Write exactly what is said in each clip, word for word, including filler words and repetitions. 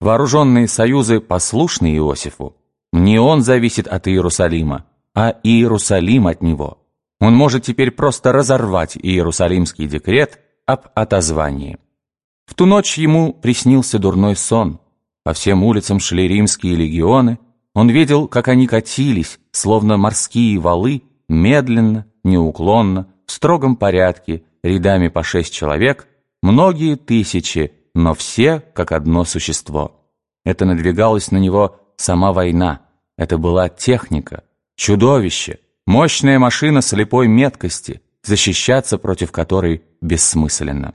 Вооруженные союзы послушны Иосифу. Не он зависит от Иерусалима, а Иерусалим от него. Он может теперь просто разорвать Иерусалимский декрет об отозвании. В ту ночь ему приснился дурной сон. По всем улицам шли римские легионы. Он видел, как они катились, словно морские валы, медленно, неуклонно, в строгом порядке, рядами по шесть человек, многие тысячи, но все как одно существо. Это надвигалась на него сама война. Это была техника, чудовище, мощная машина слепой меткости, защищаться против которой бессмысленно.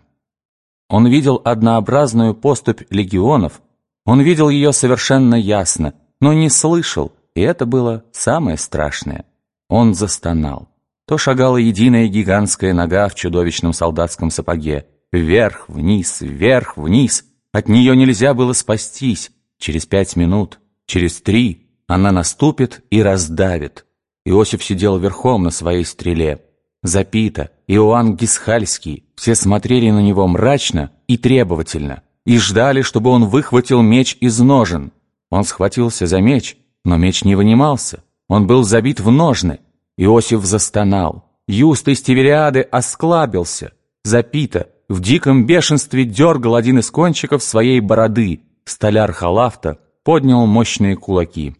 Он видел однообразную поступь легионов, он видел ее совершенно ясно, но не слышал, и это было самое страшное. Он застонал. То шагала единая гигантская нога в чудовищном солдатском сапоге. Вверх, вниз, вверх, вниз. От нее нельзя было спастись. Через пять минут, через три она наступит и раздавит. Иосиф сидел верхом на своей стреле. Запита, Иоанн Гисхальский, все смотрели на него мрачно и требовательно, и ждали, чтобы он выхватил меч из ножен. Он схватился за меч, но меч не вынимался. Он был забит в ножны. Иосиф застонал. Юст из Тивериады осклабился. Запита в диком бешенстве дергал один из кончиков своей бороды. Столяр Халафта поднял мощные кулаки.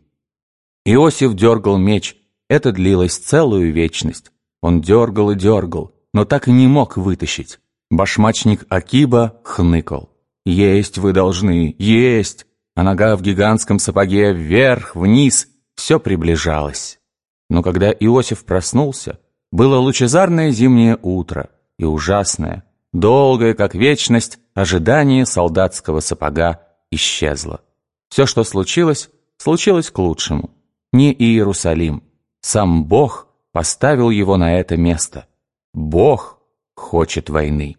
Иосиф дергал меч. Это длилось целую вечность. Он дергал и дергал, но так и не мог вытащить. Башмачник Акиба хныкал. «Есть вы должны, есть!» А нога в гигантском сапоге вверх, вниз, все приближалось. Но когда Иосиф проснулся, было лучезарное зимнее утро и ужасное, долгое, как вечность, ожидание солдатского сапога исчезло. Все, что случилось, случилось к лучшему. Не Иерусалим. Сам Бог поставил его на это место. Бог хочет войны.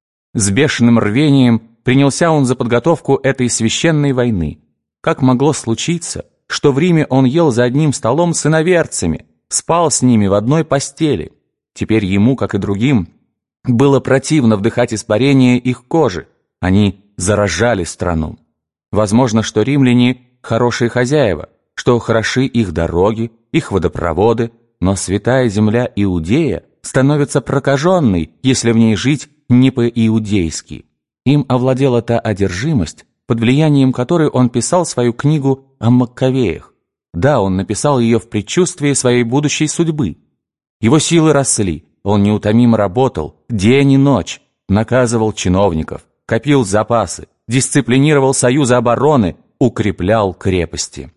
С бешеным рвением принялся он за подготовку этой священной войны. Как могло случиться, что в Риме он ел за одним столом с иноверцами, спал с ними в одной постели? Теперь ему, как и другим, было противно вдыхать испарение их кожи. Они заражали страну. Возможно, что римляне хорошие хозяева, что хороши их дороги, их водопроводы, но святая земля Иудея становится прокаженной, если в ней жить не по-иудейски. Им овладела та одержимость, под влиянием которой он писал свою книгу о Маккавеях. Да, он написал ее в предчувствии своей будущей судьбы. Его силы росли, он неутомимо работал, день и ночь, наказывал чиновников, копил запасы, дисциплинировал союзы обороны, укреплял крепости.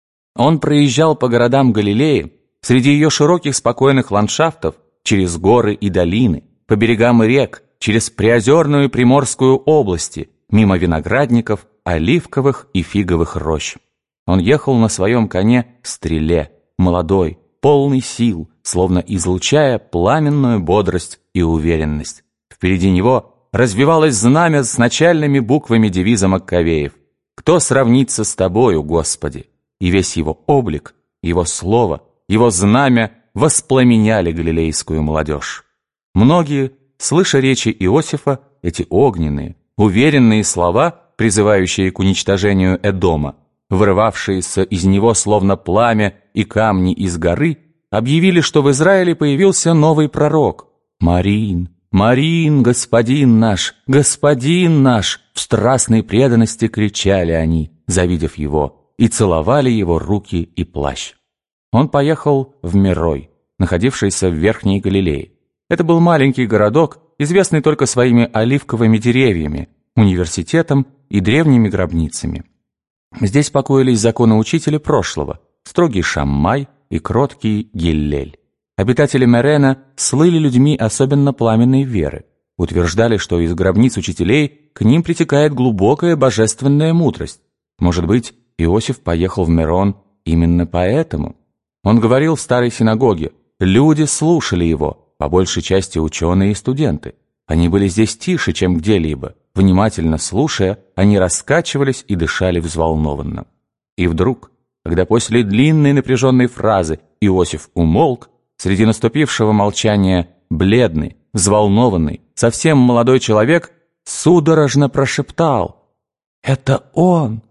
Он проезжал по городам Галилеи, среди ее широких спокойных ландшафтов, через горы и долины, по берегам рек, через приозерную Приморскую области, мимо виноградников, оливковых и фиговых рощ. Он ехал на своем коне стреле, молодой, полный сил, словно излучая пламенную бодрость и уверенность. Впереди него развивалось знамя с начальными буквами девиза Маккавеев: «Кто сравнится с тобою, Господи?» И весь его облик, его слово, его знамя воспламеняли галилейскую молодежь. Многие, слыша речи Иосифа, эти огненные, уверенные слова, призывающие к уничтожению Эдома, вырывавшиеся из него словно пламя и камни из горы, объявили, что в Израиле появился новый пророк. «Марин, Марин, господин наш, господин наш!» В страстной преданности кричали они, завидев его, и целовали его руки и плащ. Он поехал в Мерой, находившийся в Верхней Галилее. Это был маленький городок, известный только своими оливковыми деревьями, университетом и древними гробницами. Здесь покоились законоучители прошлого, строгий Шаммай и кроткий Гиллель. Обитатели Мерена слыли людьми особенно пламенной веры, утверждали, что из гробниц учителей к ним притекает глубокая божественная мудрость. Может быть, Иосиф поехал в Мерон именно поэтому? Он говорил в старой синагоге, люди слушали его, по большей части ученые и студенты. Они были здесь тише, чем где-либо. Внимательно слушая, они раскачивались и дышали взволнованно. И вдруг, когда после длинной напряженной фразы Иосиф умолк, среди наступившего молчания бледный, взволнованный, совсем молодой человек судорожно прошептал: «Это он!